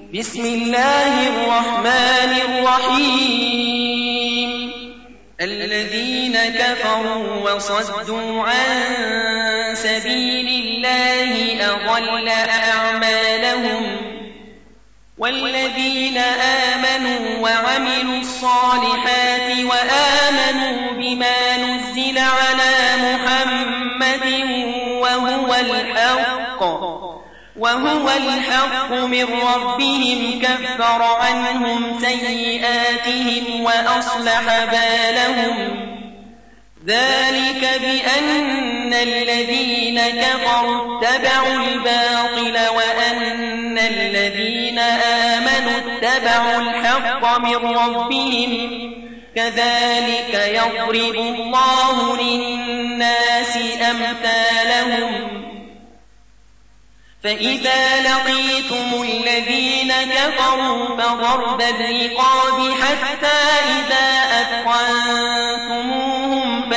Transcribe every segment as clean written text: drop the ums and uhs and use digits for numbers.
بسم الله الرحمن الرحيم الذين كفروا وصدوا عن سبيل الله أضل أعمالهم والذين آمنوا وعملوا الصالحات وآمنوا بما نزل على محمد وهو الحق من ربهم كفر عنهم سيئاتهم وأصلح بالهم ذلك بأن الذين كفروا اتبعوا الباطل وأن الذين آمنوا اتبعوا الحق من ربهم كذلك يضرب الله للناس أمثالهم فإذا لقيتم الذين كفروا فضرب الرقاب حتى إذا أثخنتموهم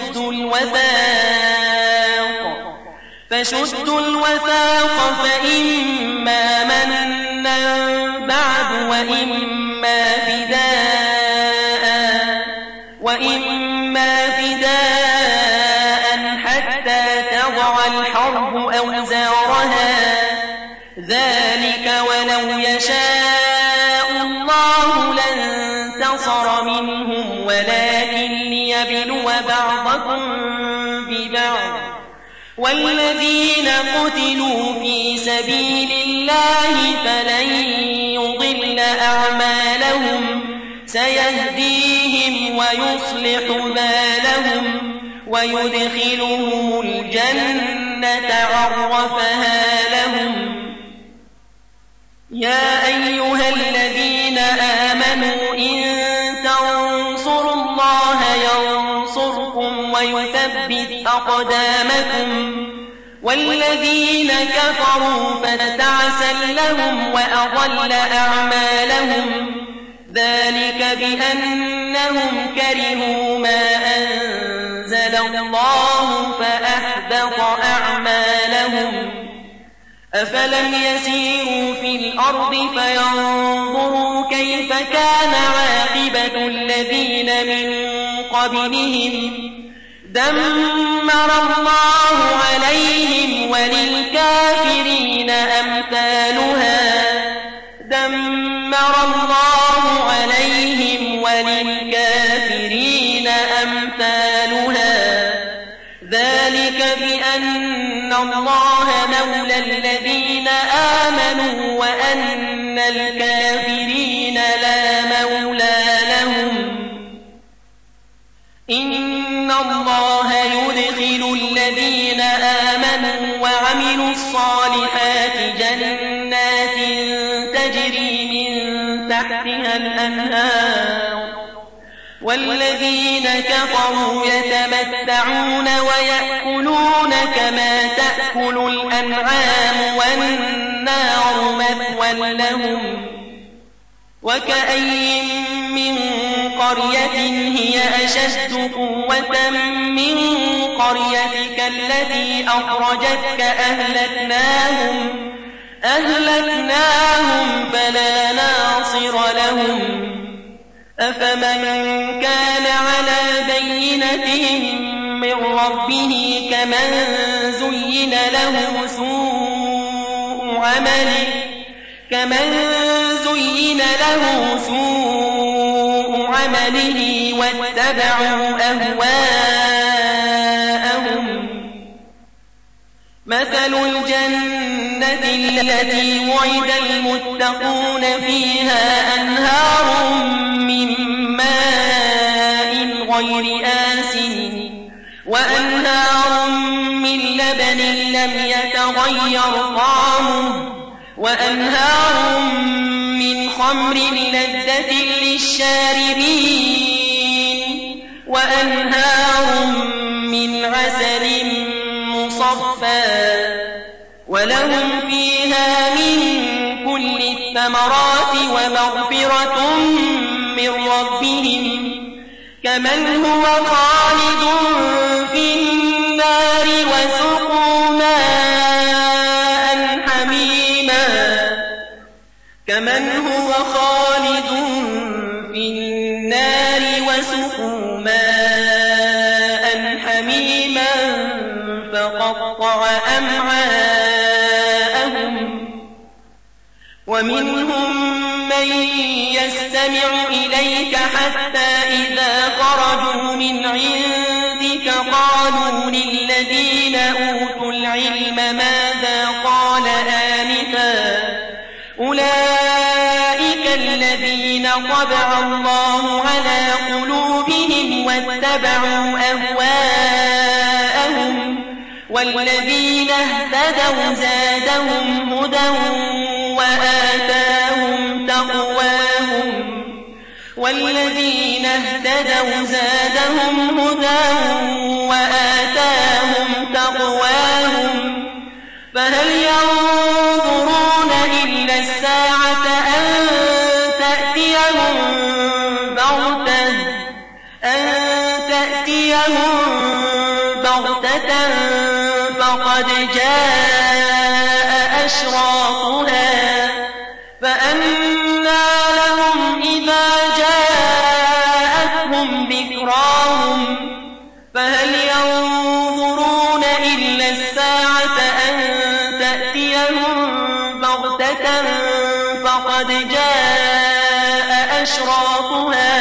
فشدوا الوثاق فإما منا بعد وإما فداء حتى تضع الحرب أوزارها ذلك ولو يشاء الله لانتصر منهم ولكن ليبلو بعضكم ببعض والذين قتلوا في سبيل الله فلن يضل أعمالهم سيهديهم ويصلح بالهم ويدخلهم الجنة عرفها لهم يا أيها الذين آمنوا إن تنصروا الله ينصركم ويثبت أقدامكم والذين كفروا فتعسا لهم وأضل أعمالهم ذلك بأنهم كرهوا ما أنزل الله فأحبط أعمالهم أفلم يسيروا في الأرض فينظروا كيف كان عاقبة الذين من قبلهم دمر الله عليهم وللكافرين أمثالها ذلك بأن الله مولى الذين آمنوا وأن الكافرين لا مولى لهم إن الله يدخل الذين آمنوا وعملوا الصالحات جنات تجري من تحتها الأنهار والذين كفروا يتمتعون ويأكلون كما تأكل الأنعام والنار مثوى لهم وكأي من قرية هي أشد قوة من قريتك التي أخرجتك أهلكناهم فلا ناصر لهم أفمن كان على بينة من ربه كمن زين له سوء عمله واتبعوا أهواءهم مثل الجنة التي وعد المتقون فيها أنهار من ماء غير آسن وأنهار من لبن لم يتغير طعمه وأنهار من خمر لذة للشاربين وأنهار من عسل مصفى ولهم فيها من كل الثمرات ومغفرة من ربهم كمن هو خالد في النار وسقوا ماء حميما كمن هو خالد في النار وسقوا ماء حميما فقطع أمعاءهم ومنهم من يستمع إليك حتى إذا خرجوا من عندك قالوا للذين أوتوا العلم ماذا قال آنفا أولئك الذين طبع الله على قلوبهم واتبعوا أهواءهم والذين اهتدوا زادهم هدى وآتاهم تقواهم فهل ينظرون إلا الساعة أن تأتيهم بغتة فقد جاء أشراطها فأنى لهم إذا جاءتهم ذكراهم فهل ينظرون إلا الساعة أن تأتيهم بغتة فقد جاء أشراطها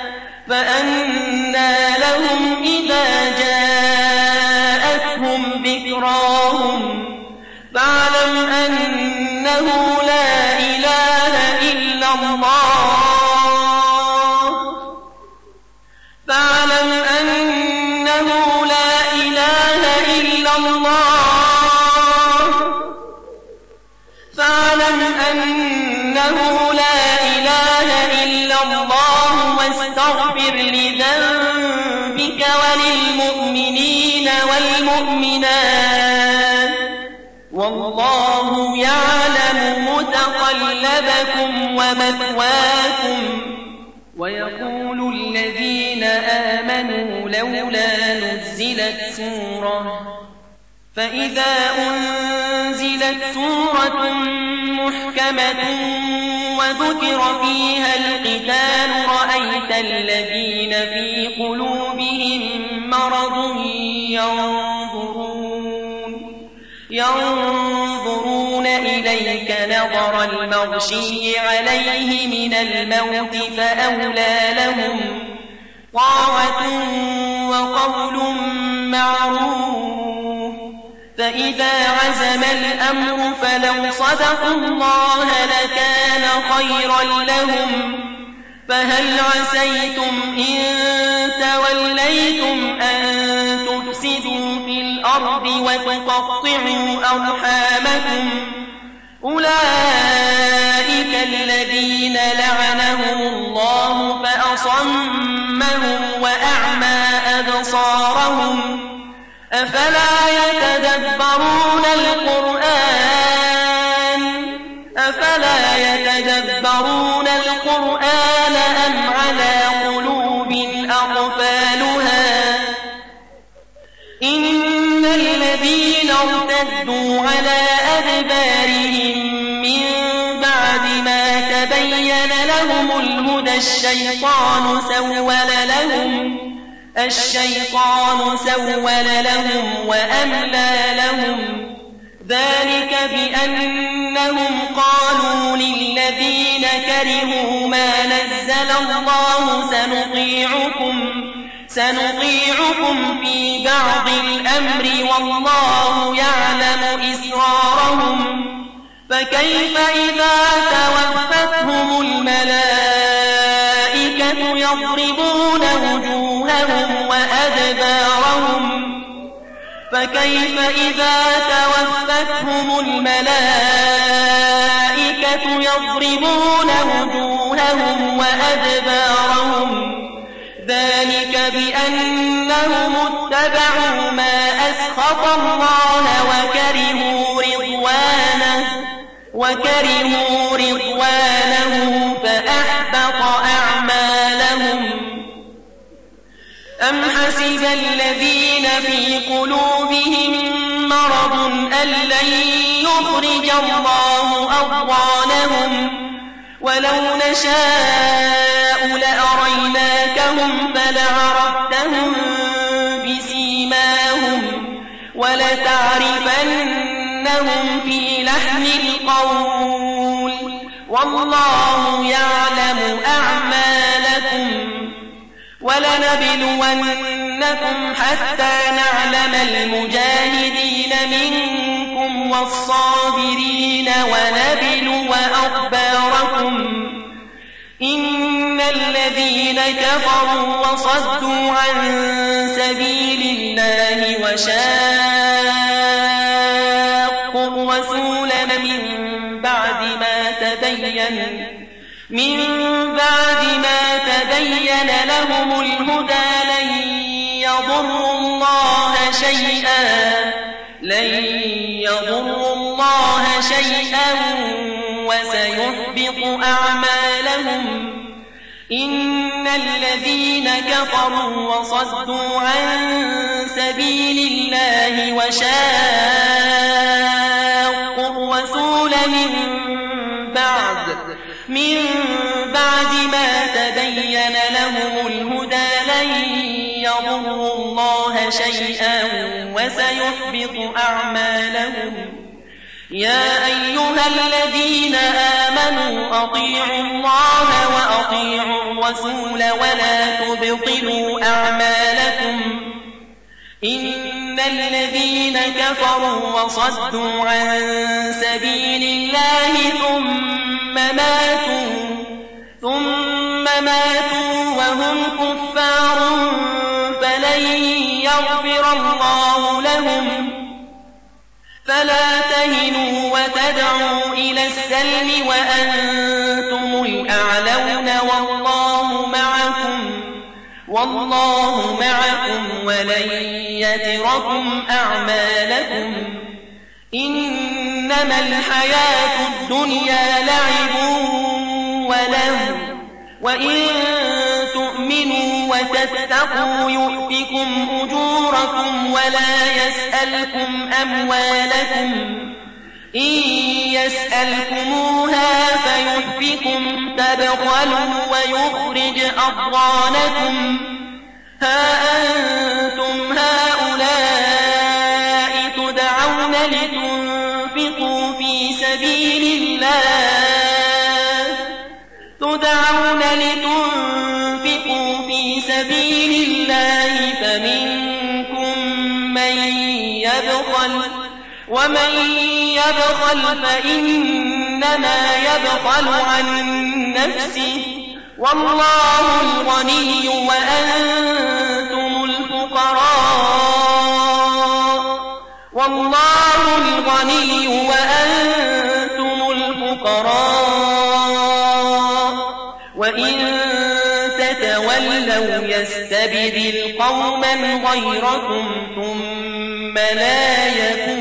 فأنى لهم إذا جاءتهم ذكراهم فاعلم أنه لا إله إلا الله فاعلم أنه لا إله إلا الله فاعلم أنه لا إله إلا الله واستغفر لذنبك وللمؤمنين والمؤمنات والله يعلم متقلبكم ومثواكم ويقول الذين آمنوا لولا نزلت سورة فإذا أنزلت سورة محكمة وذكر فيها القتال رأيت الذين في قلوبهم مرض ينظرون إليك نظر المغشي عليه من الموت فأولى لهم طاعة وقول معروف فإذا عزم الأمر فلو صدقوا الله لكان خيرا لهم فهل عسيتم إن توليتم أن تفسدوا في الأرض وتقطعوا أرحامكم أولئك الذين لعنهم الله فأصمهم وأعمى أبصارهم أفلا يتدبرون القرآن أم على قلوب أقفالها إن الذين ارتدوا على أدبارهم من بعد ما تبين لهم الهدى الشيطان سول لهم وأملى لهم ذلك بأنهم قالوا للذين كرهوا ما نزل الله سنطيعكم في بعض الأمر والله يعلم إسرارهم فكيف إذا توفتهم الملائكة يضربون وجوههم وأدبارهم ذلك بأنهم اتبعوا ما أسخط الله وكرهوا رضوانه فأحبط أعمالهم أم حسب الذين في قلوبهم مرض أن لن يخرج الله أضغانهم ولو نشاء لأريناكهم فلعرفتهم بسيماهم ولتعرفنهم في لحن القول والله يعلم أعمالكم ولنبلونكم حتى نعلم المجاهدين منكم والصابرين ونبلو أخباركم إن الذين كفروا وصدوا عن سبيل الله وشاقوا الرسول من بعد ما تبين لهم الهدى لن يضروا الله شيئا وسيحبط أعمالهم إن الذين كفروا وصدوا عن سبيل الله وشاقوا الرسول من بعد ما تبين لهم الهدى لن يضروا الله شيئا وسيحبط أعمالهم يا أيها الذين آمنوا أطيعوا الله وأطيعوا الرسول ولا تبطلوا أعمالكم إن الذين كفروا وصدوا عن سبيل الله ثم ماتوا وهم كفار فلن يغفر الله لهم فلا تهنوا وتدعوا إلى السلم وأنتم الأعلون والله معكم ولن يتركم أعمالكم إنما الحياة الدنيا لعب ولهو وإن تؤمنوا وتتقوا يؤتكم أجوركم ولا يسألكم أموالكم إن يسألكموها فيحفكم تبخلوا ويخرج أضغانكم ها أنتم هؤلاء تدعون لتنفقوا في سبيل الله فمنكم من يبخل ومن يبخل فإنما يبخل عن نفسه والله الغني وأنتم الفقراء وإن تتولوا يستبدل قوما غيركم ثم لا يكونوا